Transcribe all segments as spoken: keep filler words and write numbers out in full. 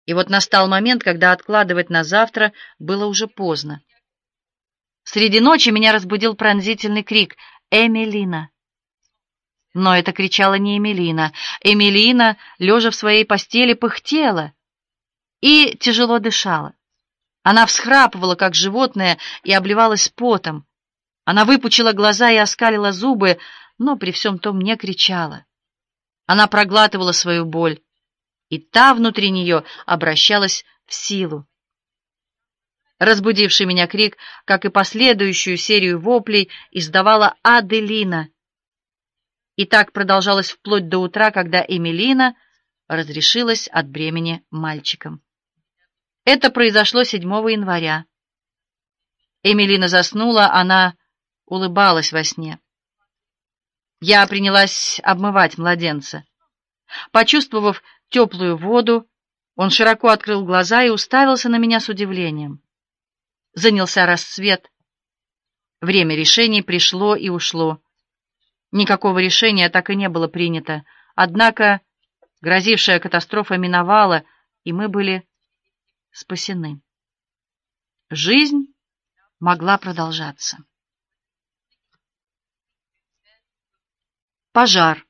И вот настал момент, когда откладывать на завтра было уже поздно. Среди ночи меня разбудил пронзительный крик «Эмилина!». Но это кричала не Эмилина. Эмилина, лежа в своей постели, пыхтела и тяжело дышала. Она всхрапывала, как животное, и обливалась потом. Она выпучила глаза и оскалила зубы, но при всем том не кричала. Она проглатывала свою боль, и та внутри нее обращалась в силу. Разбудивший меня крик, как и последующую серию воплей, издавала Аделина. И так продолжалось вплоть до утра, когда Эмилина разрешилась от бремени мальчиком. Это произошло седьмого января. Эмилина заснула, она улыбалась во сне. Я принялась обмывать младенца. Почувствовав теплую воду, он широко открыл глаза и уставился на меня с удивлением. Занялся рассвет. Время решений пришло и ушло. Никакого решения так и не было принято. Однако грозившая катастрофа миновала, и мы были спасены. Жизнь могла продолжаться. Пожар.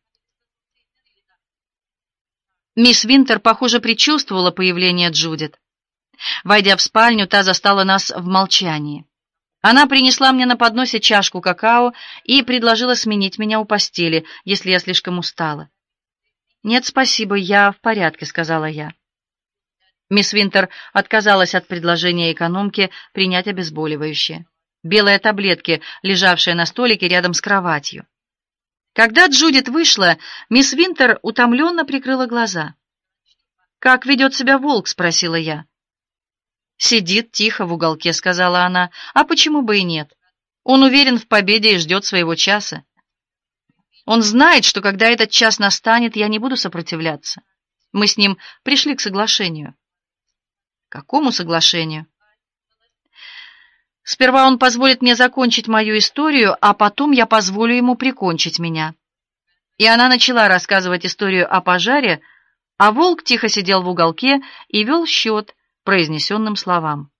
Мисс Винтер, похоже, предчувствовала появление Джудит. Войдя в спальню, та застала нас в молчании. Она принесла мне на подносе чашку какао и предложила сменить меня у постели, если я слишком устала. «Нет, спасибо, я в порядке», — сказала я. Мисс Винтер отказалась от предложения экономки принять обезболивающее. Белые таблетки, лежавшие на столике рядом с кроватью. Когда Джудит вышла, мисс Винтер утомленно прикрыла глаза. «Как ведет себя волк?» — спросила я. «Сидит тихо в уголке», — сказала она. «А почему бы и нет? Он уверен в победе и ждет своего часа. Он знает, что когда этот час настанет, я не буду сопротивляться. Мы с ним пришли к соглашению». «Какому соглашению?» «Сперва он позволит мне закончить мою историю, а потом я позволю ему прикончить меня». И она начала рассказывать историю о пожаре, а волк тихо сидел в уголке и вел счет произнесенным словам.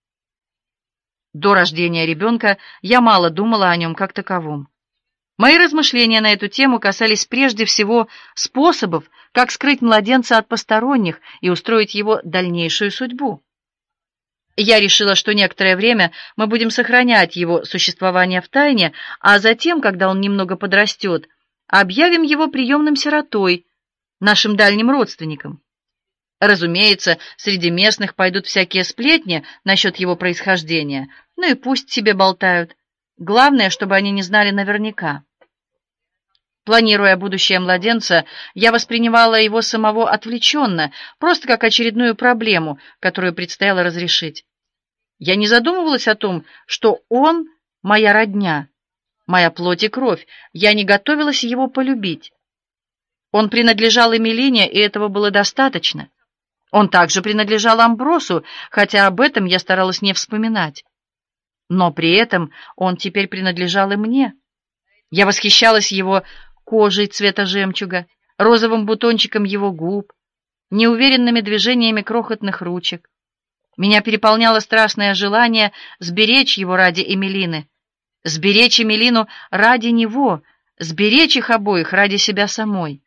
До рождения ребенка я мало думала о нем как таковом. Мои размышления на эту тему касались прежде всего способов, как скрыть младенца от посторонних и устроить его дальнейшую судьбу. Я решила, что некоторое время мы будем сохранять его существование в тайне, а затем, когда он немного подрастет, объявим его приемным сиротой, нашим дальним родственником. Разумеется, среди местных пойдут всякие сплетни насчет его происхождения, ну и пусть себе болтают. Главное, чтобы они не знали наверняка. Планируя будущее младенца, я воспринимала его самого отвлеченно, просто как очередную проблему, которую предстояло разрешить. Я не задумывалась о том, что он моя родня, моя плоть и кровь. Я не готовилась его полюбить. Он принадлежал Эмилине, и этого было достаточно. Он также принадлежал Амбросу, хотя об этом я старалась не вспоминать. Но при этом он теперь принадлежал и мне. Я восхищалась его кожей цвета жемчуга, розовым бутончиком его губ, неуверенными движениями крохотных ручек. Меня переполняло страстное желание сберечь его ради Эмилины, сберечь Эмилину ради него, сберечь их обоих ради себя самой.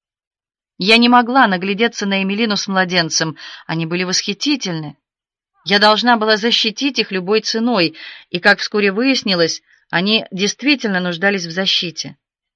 Я не могла наглядеться на Эмилину с младенцем, они были восхитительны. Я должна была защитить их любой ценой, и, как вскоре выяснилось, они действительно нуждались в защите.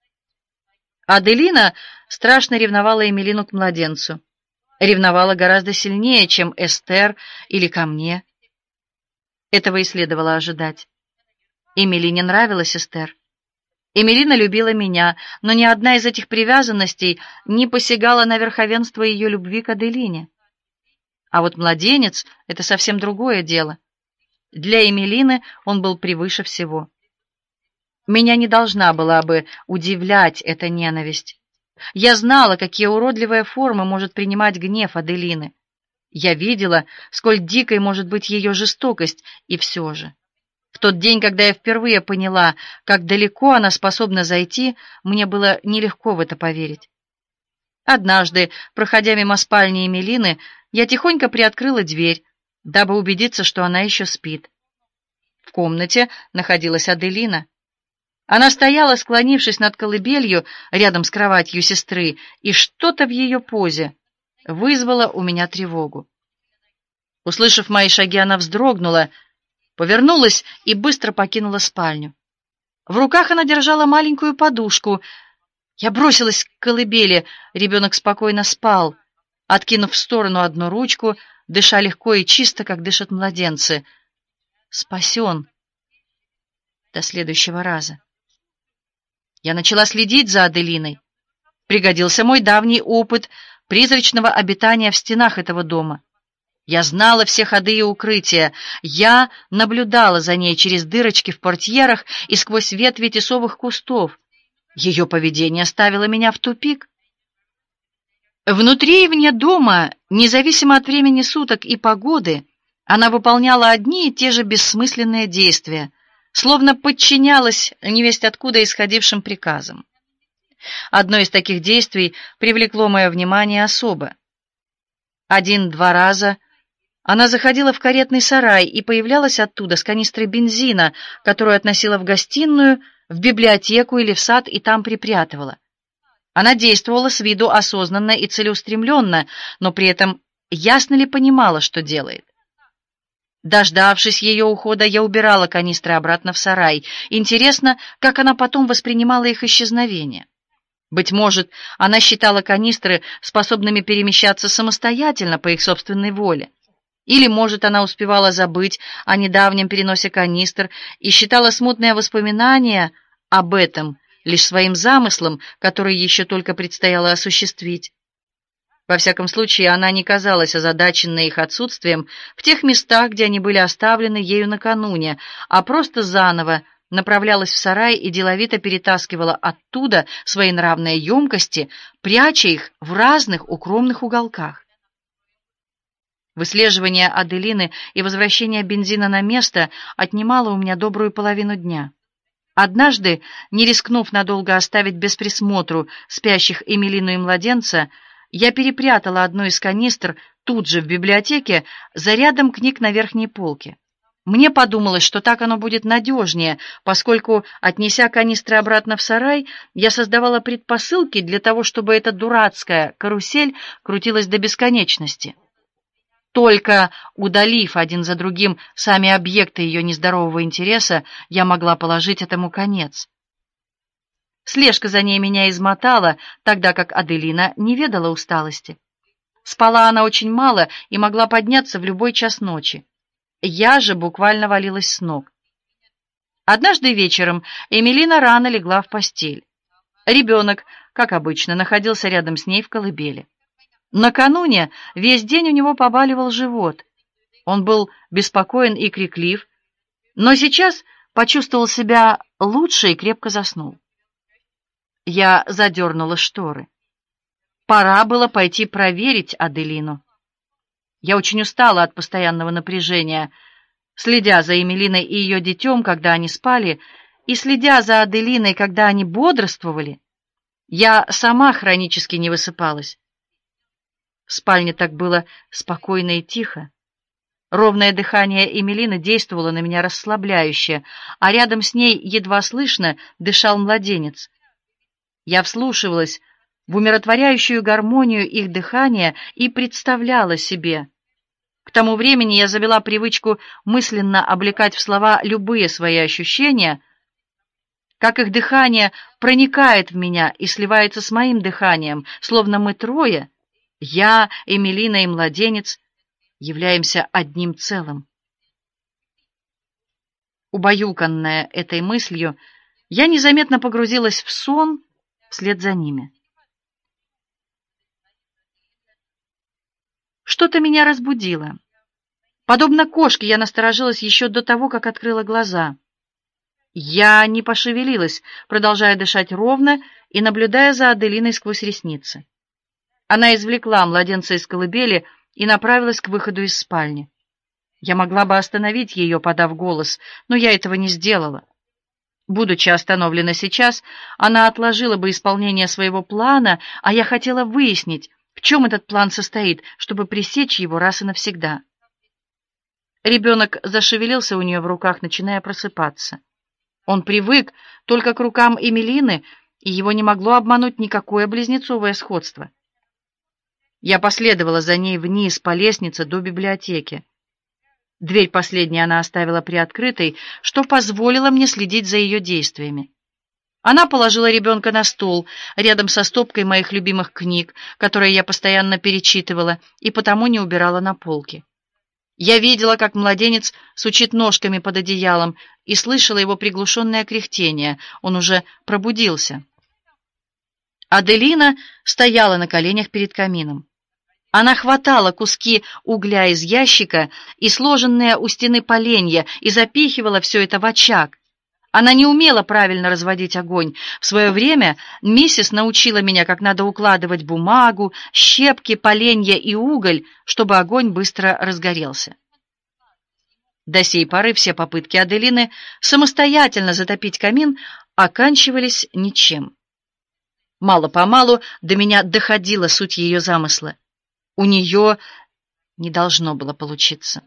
Аделина страшно ревновала Эмилину к младенцу. Ревновала гораздо сильнее, чем Эстер или ко мне. Этого и следовало ожидать. Эмилине нравилась Эстер. Эмилина любила меня, но ни одна из этих привязанностей не посягала на верховенство ее любви к Аделине. А вот младенец — это совсем другое дело. Для Эмилины он был превыше всего. Меня не должна была бы удивлять эта ненависть. Я знала, какие уродливые формы может принимать гнев Аделины. Я видела, сколь дикой может быть ее жестокость, и все же. В тот день, когда я впервые поняла, как далеко она способна зайти, мне было нелегко в это поверить. Однажды, проходя мимо спальни Эмилины, я тихонько приоткрыла дверь, дабы убедиться, что она еще спит. В комнате находилась Аделина. Она стояла, склонившись над колыбелью рядом с кроватью сестры, и что-то в ее позе вызвало у меня тревогу. Услышав мои шаги, она вздрогнула, повернулась и быстро покинула спальню. В руках она держала маленькую подушку. Я бросилась к колыбели. Ребенок спокойно спал, откинув в сторону одну ручку, дыша легко и чисто, как дышат младенцы. Спасен. До следующего раза. Я начала следить за Аделиной. Пригодился мой давний опыт призрачного обитания в стенах этого дома. Я знала все ходы и укрытия. Я наблюдала за ней через дырочки в портьерах и сквозь ветви тисовых кустов. Ее поведение ставило меня в тупик. Внутри и вне дома, независимо от времени суток и погоды, она выполняла одни и те же бессмысленные действия, словно подчинялась невесть откуда исходившим приказам. Одно из таких действий привлекло мое внимание особо. Один-два раза она заходила в каретный сарай и появлялась оттуда с канистрой бензина, которую относила в гостиную, в библиотеку или в сад и там припрятывала. Она действовала с виду осознанно и целеустремленно, но при этом ясно ли понимала, что делает. Дождавшись ее ухода, я убирала канистры обратно в сарай. Интересно, как она потом воспринимала их исчезновение. Быть может, она считала канистры способными перемещаться самостоятельно по их собственной воле. Или, может, она успевала забыть о недавнем переносе канистр и считала смутные воспоминания об этом лишь своим замыслом, который еще только предстояло осуществить. Во всяком случае, она не казалась озадаченной их отсутствием в тех местах, где они были оставлены ею накануне, а просто заново направлялась в сарай и деловито перетаскивала оттуда свои нравные емкости, пряча их в разных укромных уголках. Выслеживание Аделины и возвращение бензина на место отнимало у меня добрую половину дня. Однажды, не рискнув надолго оставить без присмотру спящих Эмилину и младенца, я перепрятала одну из канистр тут же в библиотеке за рядом книг на верхней полке. Мне подумалось, что так оно будет надежнее, поскольку, отнеся канистры обратно в сарай, я создавала предпосылки для того, чтобы эта дурацкая карусель крутилась до бесконечности. Только удалив один за другим сами объекты ее нездорового интереса, я могла положить этому конец. Слежка за ней меня измотала, тогда как Аделина не ведала усталости. Спала она очень мало и могла подняться в любой час ночи. Я же буквально валилась с ног. Однажды вечером Эмилина рано легла в постель. Ребенок, как обычно, находился рядом с ней в колыбели. Накануне весь день у него побаливал живот. Он был беспокоен и криклив, но сейчас почувствовал себя лучше и крепко заснул. Я задернула шторы. Пора было пойти проверить Аделину. Я очень устала от постоянного напряжения, следя за Эмилиной и ее детем, когда они спали, и следя за Аделиной, когда они бодрствовали. Я сама хронически не высыпалась. В спальне так было спокойно и тихо. Ровное дыхание Эмилины действовало на меня расслабляюще, а рядом с ней едва слышно дышал младенец. Я вслушивалась в умиротворяющую гармонию их дыхания и представляла себе. К тому времени я завела привычку мысленно облекать в слова любые свои ощущения, как их дыхание проникает в меня и сливается с моим дыханием, словно мы трое, я, Эмилина и младенец, являемся одним целым. Убаюканная этой мыслью, я незаметно погрузилась в сон вслед за ними. Что-то меня разбудило. Подобно кошке, я насторожилась еще до того, как открыла глаза. Я не пошевелилась, продолжая дышать ровно и наблюдая за Аделиной сквозь ресницы. Она извлекла младенца из колыбели и направилась к выходу из спальни. Я могла бы остановить ее, подав голос, но я этого не сделала. Будучи остановлена сейчас, она отложила бы исполнение своего плана, а я хотела выяснить, в чем этот план состоит, чтобы пресечь его раз и навсегда. Ребенок зашевелился у нее в руках, начиная просыпаться. Он привык только к рукам Эмилины, и его не могло обмануть никакое близнецовое сходство. Я последовала за ней вниз по лестнице до библиотеки. Дверь последней она оставила приоткрытой, что позволило мне следить за ее действиями. Она положила ребенка на стол, рядом со стопкой моих любимых книг, которые я постоянно перечитывала и потому не убирала на полке. Я видела, как младенец сучит ножками под одеялом, и слышала его приглушенное кряхтение. Он уже пробудился. Аделина стояла на коленях перед камином. Она хватала куски угля из ящика и сложенные у стены поленья и запихивала все это в очаг. Она не умела правильно разводить огонь. В свое время миссис научила меня, как надо укладывать бумагу, щепки, поленья и уголь, чтобы огонь быстро разгорелся. До сей поры все попытки Аделины самостоятельно затопить камин оканчивались ничем. Мало-помалу до меня доходила суть ее замысла. У нее не должно было получиться.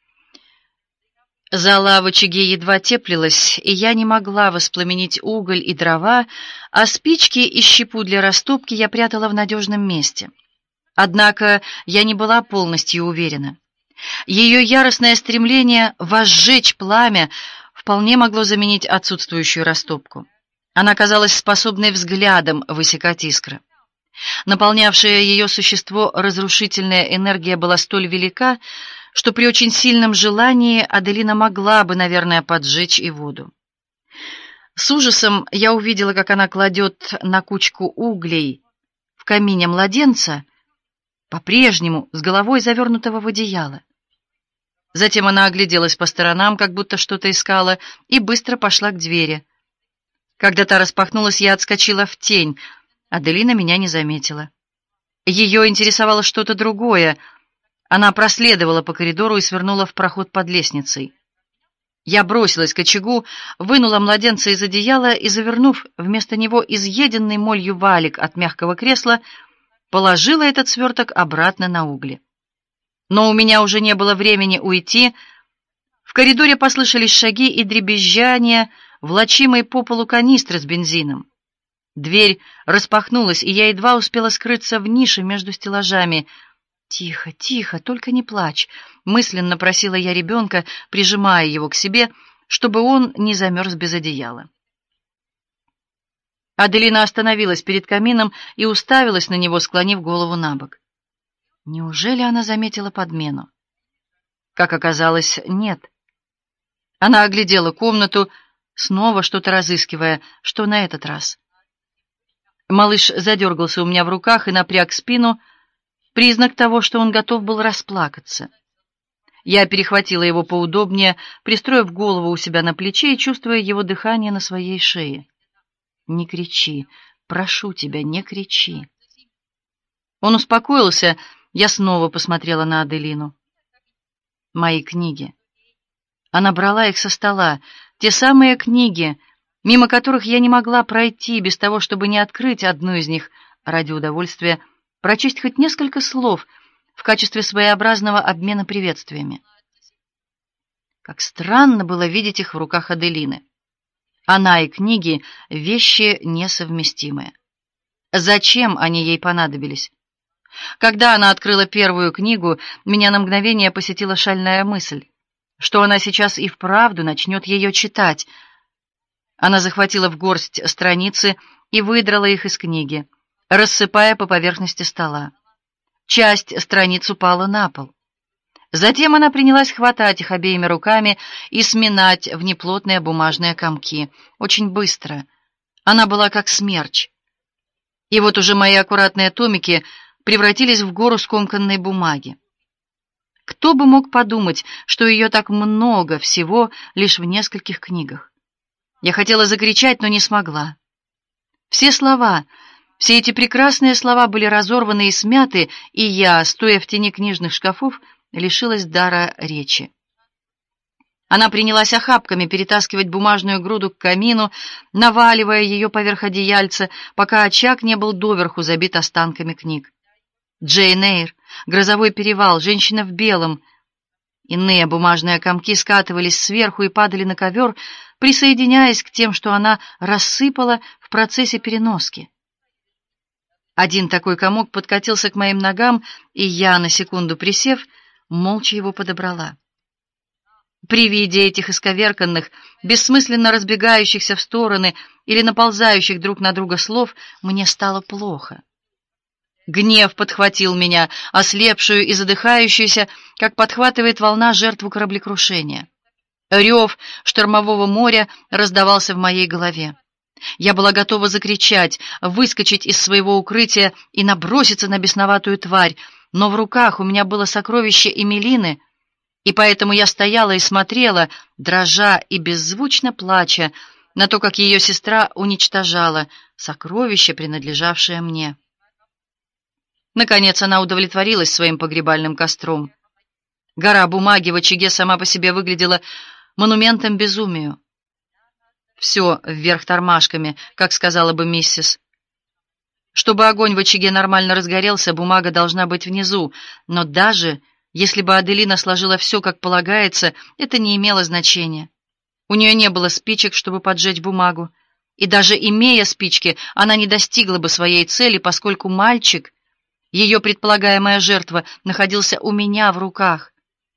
Зола в очаге едва теплилась, и я не могла воспламенить уголь и дрова, а спички и щепу для растопки я прятала в надежном месте. Однако я не была полностью уверена. Ее яростное стремление возжечь пламя вполне могло заменить отсутствующую растопку. Она казалась способной взглядом высекать искры. Наполнявшая ее существо разрушительная энергия была столь велика, что при очень сильном желании Аделина могла бы, наверное, поджечь и воду. С ужасом я увидела, как она кладет на кучку углей в камине младенца, по-прежнему с головой завернутого в одеяло. Затем она огляделась по сторонам, как будто что-то искала, и быстро пошла к двери. Когда та распахнулась, я отскочила в тень. Аделина меня не заметила. Ее интересовало что-то другое. Она проследовала по коридору и свернула в проход под лестницей. Я бросилась к очагу, вынула младенца из одеяла и, завернув вместо него изъеденный молью валик от мягкого кресла, положила этот сверток обратно на угли. Но у меня уже не было времени уйти. В коридоре послышались шаги и дребезжание, влачимой по полу канистры с бензином. Дверь распахнулась, и я едва успела скрыться в нише между стеллажами. «Тихо, тихо, только не плачь», — мысленно просила я ребенка, прижимая его к себе, чтобы он не замерз без одеяла. Аделина остановилась перед камином и уставилась на него, склонив голову набок. Неужели она заметила подмену? Как оказалось, нет. Она оглядела комнату, снова что-то разыскивая. Что на этот раз? Малыш задергался у меня в руках и напряг спину, признак того, что он готов был расплакаться. Я перехватила его поудобнее, пристроив голову у себя на плече и чувствуя его дыхание на своей шее. «Не кричи, прошу тебя, не кричи». Он успокоился. Я снова посмотрела на Аделину. Мои книги. Она брала их со стола, те самые книги, мимо которых я не могла пройти без того, чтобы не открыть одну из них ради удовольствия, прочесть хоть несколько слов в качестве своеобразного обмена приветствиями. Как странно было видеть их в руках Аделины. Она и книги — вещи несовместимые. Зачем они ей понадобились? Когда она открыла первую книгу, меня на мгновение посетила шальная мысль, что она сейчас и вправду начнет ее читать. Она захватила в горсть страницы и выдрала их из книги, рассыпая по поверхности стола. Часть страниц упала на пол. Затем она принялась хватать их обеими руками и сминать в неплотные бумажные комки. Очень быстро. Она была как смерч. И вот уже мои аккуратные томики превратились в гору скомканной бумаги. Кто бы мог подумать, что ее так много всего лишь в нескольких книгах? Я хотела закричать, но не смогла. Все слова, все эти прекрасные слова были разорваны и смяты, и я, стоя в тени книжных шкафов, лишилась дара речи. Она принялась охапками перетаскивать бумажную груду к камину, наваливая ее поверх одеяльца, пока очаг не был доверху забит останками книг. Джейн Эйр, «Грозовой перевал», «Женщина в белом». Иные бумажные комки скатывались сверху и падали на ковер, присоединяясь к тем, что она рассыпала в процессе переноски. Один такой комок подкатился к моим ногам, и я, на секунду присев, молча его подобрала. При виде этих исковерканных, бессмысленно разбегающихся в стороны или наползающих друг на друга слов, мне стало плохо. Гнев подхватил меня, ослепшую и задыхающуюся, как подхватывает волна жертву кораблекрушения. Рев штормового моря раздавался в моей голове. Я была готова закричать, выскочить из своего укрытия и наброситься на бесноватую тварь, но в руках у меня было сокровище Эмилины, и поэтому я стояла и смотрела, дрожа и беззвучно плача, на то, как ее сестра уничтожала сокровище, принадлежавшее мне. Наконец она удовлетворилась своим погребальным костром. Гора бумаги в очаге сама по себе выглядела монументом безумию. Все вверх тормашками, как сказала бы миссис. Чтобы огонь в очаге нормально разгорелся, бумага должна быть внизу, но даже если бы Аделина сложила все, как полагается, это не имело значения. У нее не было спичек, чтобы поджечь бумагу, и даже имея спички, она не достигла бы своей цели, поскольку мальчик, ее предполагаемая жертва, находился у меня в руках.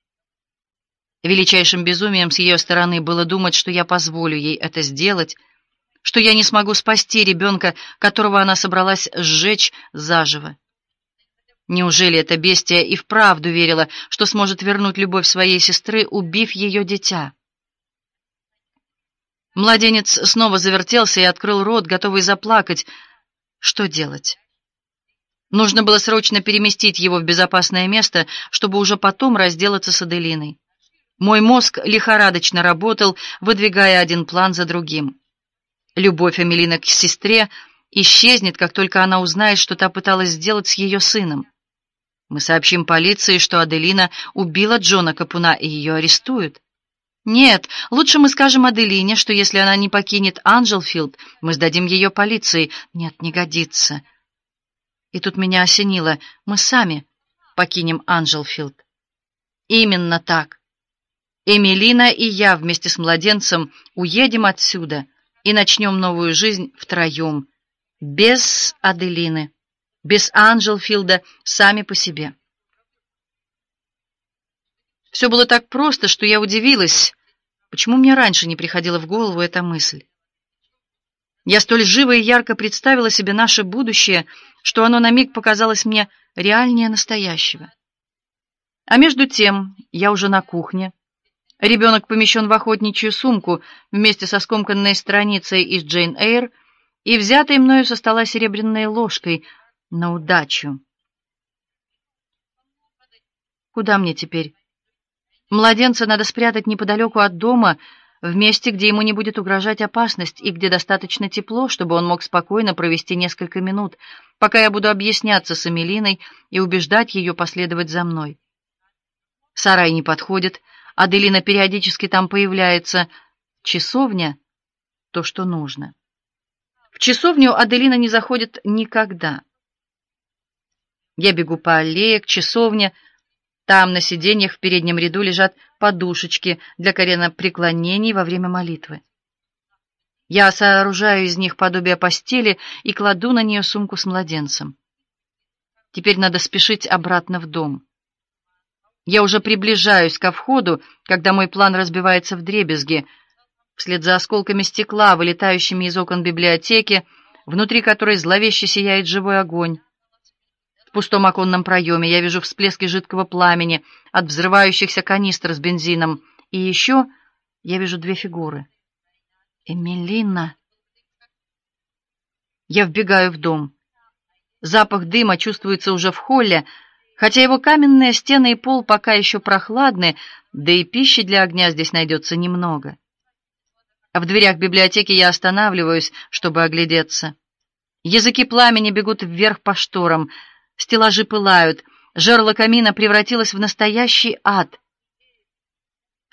Величайшим безумием с ее стороны было думать, что я позволю ей это сделать, что я не смогу спасти ребенка, которого она собралась сжечь заживо. Неужели эта бестия и вправду верила, что сможет вернуть любовь своей сестры, убив ее дитя? Младенец снова завертелся и открыл рот, готовый заплакать. Что делать? Нужно было срочно переместить его в безопасное место, чтобы уже потом разделаться с Аделиной. Мой мозг лихорадочно работал, выдвигая один план за другим. Любовь Эмилины к сестре исчезнет, как только она узнает, что та пыталась сделать с ее сыном. Мы сообщим полиции, что Аделина убила Джона Капуна, и ее арестуют. Нет, лучше мы скажем Аделине, что если она не покинет Анджелфилд, мы сдадим ее полиции. Нет, не годится. И тут меня осенило. Мы сами покинем Анджелфилд. Именно так. Эмилина и я вместе с младенцем уедем отсюда и начнем новую жизнь втроем, без Аделины, без Анджелфилда, сами по себе. Все было так просто, что я удивилась, почему мне раньше не приходила в голову эта мысль. Я столь живо и ярко представила себе наше будущее, что оно на миг показалось мне реальнее настоящего. А между тем я уже на кухне. Ребенок помещен в охотничью сумку вместе со скомканной страницей из Джейн Эйр и взятой мною со стола серебряной ложкой на удачу. Куда мне теперь? Младенца надо спрятать неподалеку от дома, в месте, где ему не будет угрожать опасность и где достаточно тепло, чтобы он мог спокойно провести несколько минут, пока я буду объясняться с Эмилиной и убеждать ее последовать за мной. Сарай не подходит, Аделина периодически там появляется. Часовня — то, что нужно. В часовню Аделина не заходит никогда. Я бегу по аллее к часовне. Там на сиденьях в переднем ряду лежат подушечки для коленопреклонений во время молитвы. Я сооружаю из них подобие постели и кладу на нее сумку с младенцем. Теперь надо спешить обратно в дом. Я уже приближаюсь ко входу, когда мой план разбивается вдребезги, вслед за осколками стекла, вылетающими из окон библиотеки, внутри которой зловеще сияет живой огонь. В пустом оконном проеме я вижу всплески жидкого пламени от взрывающихся канистр с бензином, и еще я вижу две фигуры. Эмилина. Я вбегаю в дом. Запах дыма чувствуется уже в холле, хотя его каменные стены и пол пока еще прохладны, да и пищи для огня здесь найдется немного. В дверях библиотеки я останавливаюсь, чтобы оглядеться. Языки пламени бегут вверх по шторам, стеллажи пылают, жерло камина превратилось в настоящий ад. В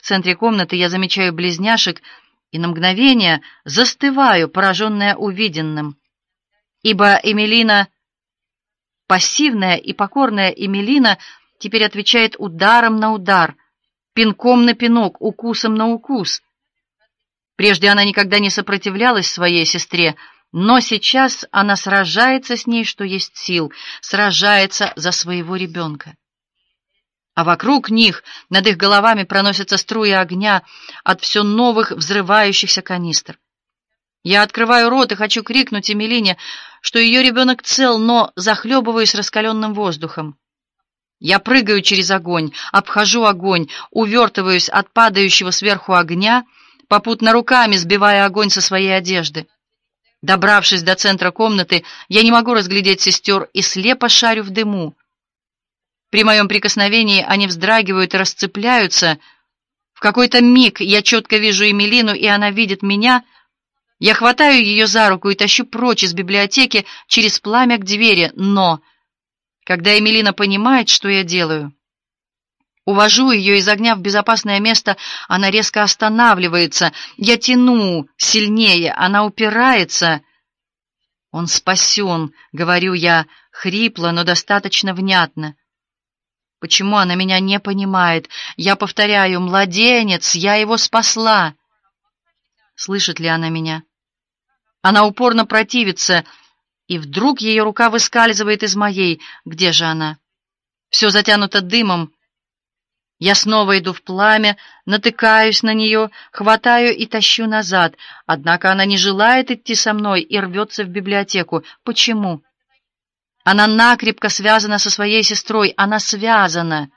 центре комнаты я замечаю близняшек и на мгновение застываю, пораженная увиденным. Ибо Эмилина, пассивная и покорная Эмилина, теперь отвечает ударом на удар, пинком на пинок, укусом на укус. Прежде она никогда не сопротивлялась своей сестре, но сейчас она сражается с ней, что есть сил, сражается за своего ребенка. А вокруг них, над их головами, проносятся струи огня от все новых взрывающихся канистр. Я открываю рот и хочу крикнуть Эмилине, что ее ребенок цел, но захлебываюсь раскаленным воздухом. Я прыгаю через огонь, обхожу огонь, увертываюсь от падающего сверху огня, попутно руками сбивая огонь со своей одежды. Добравшись до центра комнаты, я не могу разглядеть сестер и слепо шарю в дыму. При моем прикосновении они вздрагивают и расцепляются. В какой-то миг я четко вижу Эмилину, и она видит меня. Я хватаю ее за руку и тащу прочь из библиотеки через пламя к двери, но, когда Эмилина понимает, что я делаю, увожу ее из огня в безопасное место, она резко останавливается. Я тяну сильнее, она упирается. «Он спасен», — говорю я, хрипло, но достаточно внятно. Почему она меня не понимает? Я повторяю: «Младенец, я его спасла». Слышит ли она меня? Она упорно противится, и вдруг ее рука выскальзывает из моей. Где же она? Все затянуто дымом. Я снова иду в пламя, натыкаюсь на нее, хватаю и тащу назад. Однако она не желает идти со мной и рвется в библиотеку. Почему? Она накрепко связана со своей сестрой. Она связана.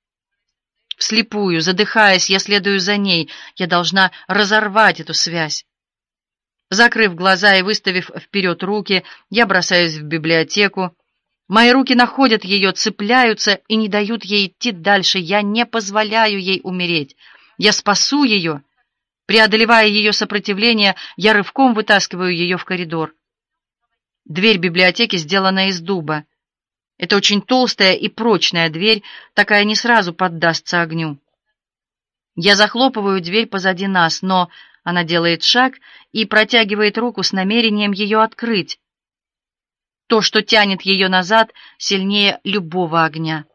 Вслепую, задыхаясь, я следую за ней. Я должна разорвать эту связь. Закрыв глаза и выставив вперед руки, я бросаюсь в библиотеку. Мои руки находят ее, цепляются и не дают ей идти дальше. Я не позволяю ей умереть. Я спасу ее. Преодолевая ее сопротивление, я рывком вытаскиваю ее в коридор. Дверь библиотеки сделана из дуба. Это очень толстая и прочная дверь, такая не сразу поддастся огню. Я захлопываю дверь позади нас, но она делает шаг и протягивает руку с намерением ее открыть. То, что тянет ее назад, сильнее любого огня.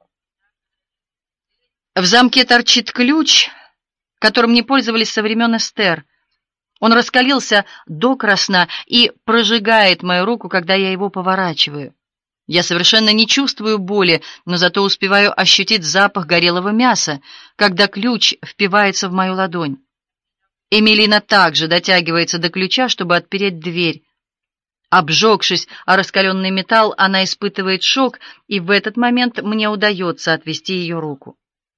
В замке торчит ключ, которым не пользовались со времен Эстер. Он раскалился докрасна и прожигает мою руку, когда я его поворачиваю. Я совершенно не чувствую боли, но зато успеваю ощутить запах горелого мяса, когда ключ впивается в мою ладонь. Эмилина также дотягивается до ключа, чтобы отпереть дверь. Обжегшись о раскаленный металл, она испытывает шок, и в этот момент мне удается отвести ее руку.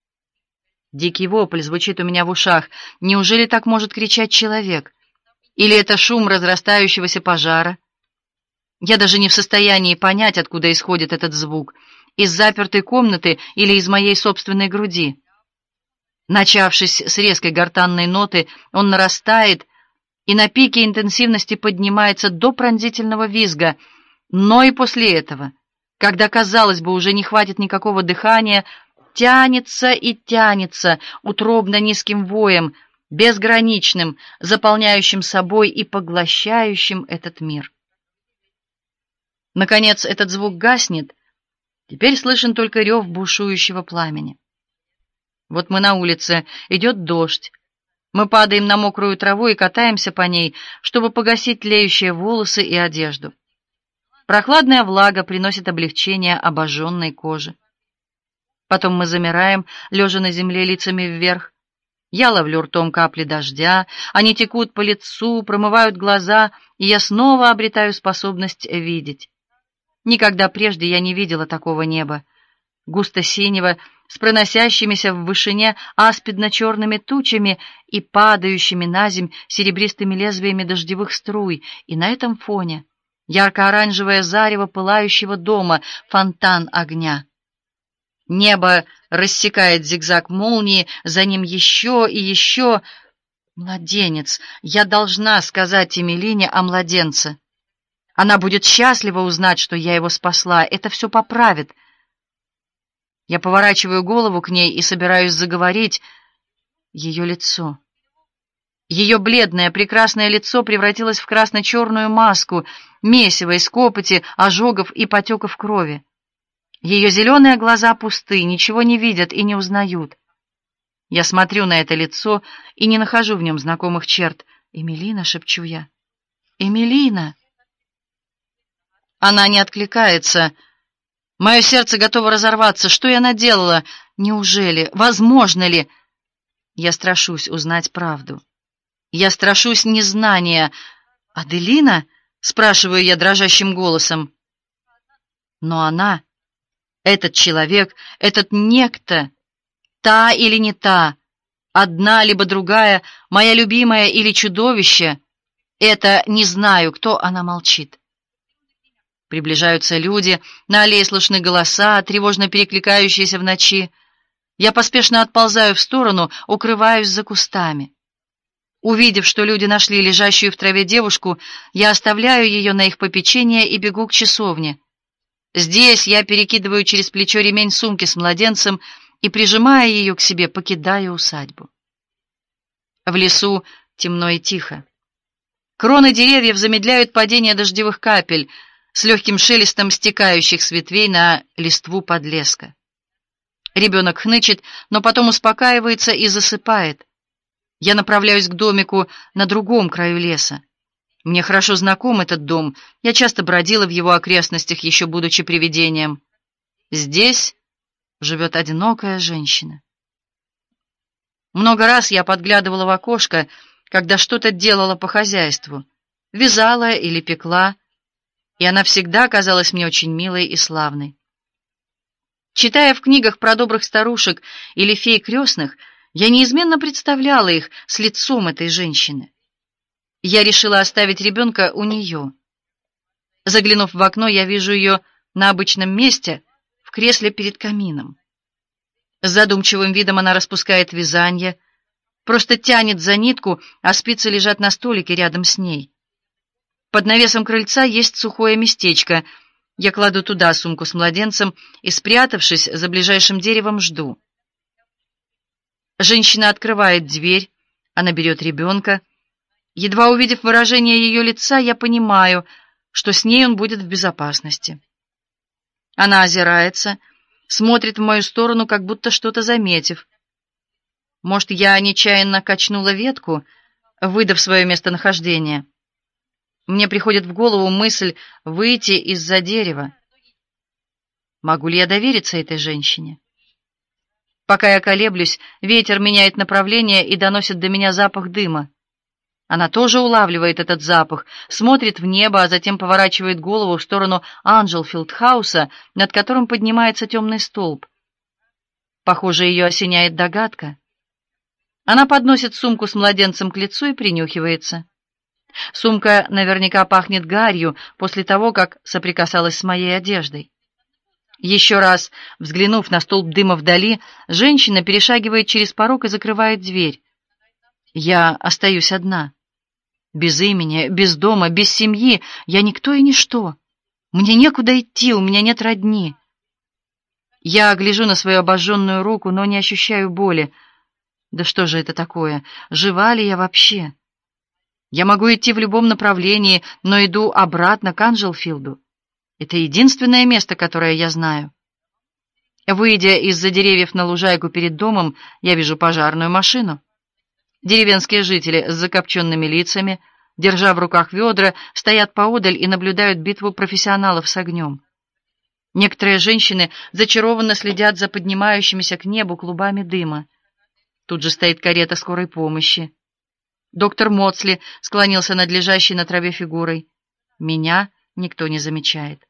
Дикий вопль звучит у меня в ушах. Неужели так может кричать человек? Или это шум разрастающегося пожара? Я даже не в состоянии понять, откуда исходит этот звук. Из запертой комнаты или из моей собственной груди. Начавшись с резкой гортанной ноты, он нарастает и на пике интенсивности поднимается до пронзительного визга. Но и после этого, когда, казалось бы, уже не хватит никакого дыхания, тянется и тянется утробно низким воем, безграничным, заполняющим собой и поглощающим этот мир. Наконец этот звук гаснет. Теперь слышен только рев бушующего пламени. Вот мы на улице, идет дождь. Мы падаем на мокрую траву и катаемся по ней, чтобы погасить тлеющие волосы и одежду. Прохладная влага приносит облегчение обожженной коже. Потом мы замираем, лежа на земле лицами вверх. Я ловлю ртом капли дождя, они текут по лицу, промывают глаза, и я снова обретаю способность видеть. Никогда прежде я не видела такого неба, густо-синего, с проносящимися в вышине аспидно-черными тучами и падающими на земь серебристыми лезвиями дождевых струй, и на этом фоне ярко-оранжевое зарево пылающего дома, фонтан огня. Небо рассекает зигзаг молнии, за ним еще и еще. Младенец. Я должна сказать Эмилине о младенце. Она будет счастлива узнать, что я его спасла. Это все поправит. Я поворачиваю голову к ней и собираюсь заговорить, Ее лицо. Ее бледное, прекрасное лицо превратилось в красно-черную маску, месиво из копоти, ожогов и потеков крови. Ее зеленые глаза пусты, ничего не видят и не узнают. Я смотрю на это лицо и не нахожу в нем знакомых черт. «Эмилина», — шепчу я. «Эмилина!» Она не откликается. Мое сердце готово разорваться. Что я наделала? Неужели? Возможно ли? Я страшусь узнать правду. Я страшусь незнания. «Аделина?» — спрашиваю я дрожащим голосом. Но она, этот человек, этот некто, та или не та, одна либо другая, моя любимая или чудовище, это не знаю, кто, она молчит. Приближаются люди, на аллее слышны голоса, тревожно перекликающиеся в ночи. Я поспешно отползаю в сторону, укрываюсь за кустами. Увидев, что люди нашли лежащую в траве девушку, я оставляю ее на их попечение и бегу к часовне. Здесь я перекидываю через плечо ремень сумки с младенцем и, прижимая ее к себе, покидаю усадьбу. В лесу темно и тихо. Кроны деревьев замедляют падение дождевых капель с легким шелестом стекающих с ветвей на листву подлеска. Ребенок хнычет, но потом успокаивается и засыпает. Я направляюсь к домику на другом краю леса. Мне хорошо знаком этот дом, я часто бродила в его окрестностях, еще будучи привидением. Здесь живет одинокая женщина. Много раз я подглядывала в окошко, когда что-то делала по хозяйству, вязала или пекла, и она всегда казалась мне очень милой и славной. Читая в книгах про добрых старушек или фей крестных, я неизменно представляла их с лицом этой женщины. Я решила оставить ребенка у нее. Заглянув в окно, я вижу ее на обычном месте, в кресле перед камином. С задумчивым видом она распускает вязанье, просто тянет за нитку, а спицы лежат на столике рядом с ней. Под навесом крыльца есть сухое местечко. Я кладу туда сумку с младенцем и, спрятавшись за ближайшим деревом, жду. Женщина открывает дверь, она берет ребенка. Едва увидев выражение ее лица, я понимаю, что с ней он будет в безопасности. Она озирается, смотрит в мою сторону, как будто что-то заметив. Может, я нечаянно качнула ветку, выдав свое местонахождение. Мне приходит в голову мысль выйти из-за дерева. Могу ли я довериться этой женщине? Пока я колеблюсь, ветер меняет направление и доносит до меня запах дыма. Она тоже улавливает этот запах, смотрит в небо, а затем поворачивает голову в сторону Анджелфилд-хауса, над которым поднимается темный столб. Похоже, ее осеняет догадка. Она подносит сумку с младенцем к лицу и принюхивается. Сумка наверняка пахнет гарью после того, как соприкасалась с моей одеждой. Еще раз взглянув на столб дыма вдали, женщина перешагивает через порог и закрывает дверь. Я остаюсь одна. Без имени, без дома, без семьи. Я никто и ничто. Мне некуда идти, у меня нет родни. Я гляжу на свою обожженную руку, но не ощущаю боли. Да что же это такое? Жива ли я вообще? Я могу идти в любом направлении, но иду обратно к Анджелфилду. Это единственное место, которое я знаю. Выйдя из-за деревьев на лужайку перед домом, я вижу пожарную машину. Деревенские жители с закопченными лицами, держа в руках ведра, стоят поодаль и наблюдают битву профессионалов с огнем. Некоторые женщины зачарованно следят за поднимающимися к небу клубами дыма. Тут же стоит карета скорой помощи. Доктор Моцли склонился над лежащей на траве фигурой. Меня никто не замечает.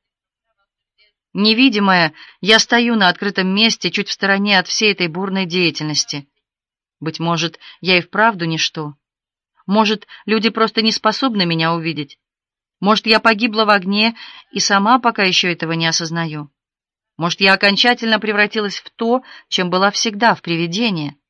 Невидимая, я стою на открытом месте, чуть в стороне от всей этой бурной деятельности. Быть может, я и вправду ничто. Может, люди просто не способны меня увидеть. Может, я погибла в огне и сама пока еще этого не осознаю. Может, я окончательно превратилась в то, чем была всегда, в привидение.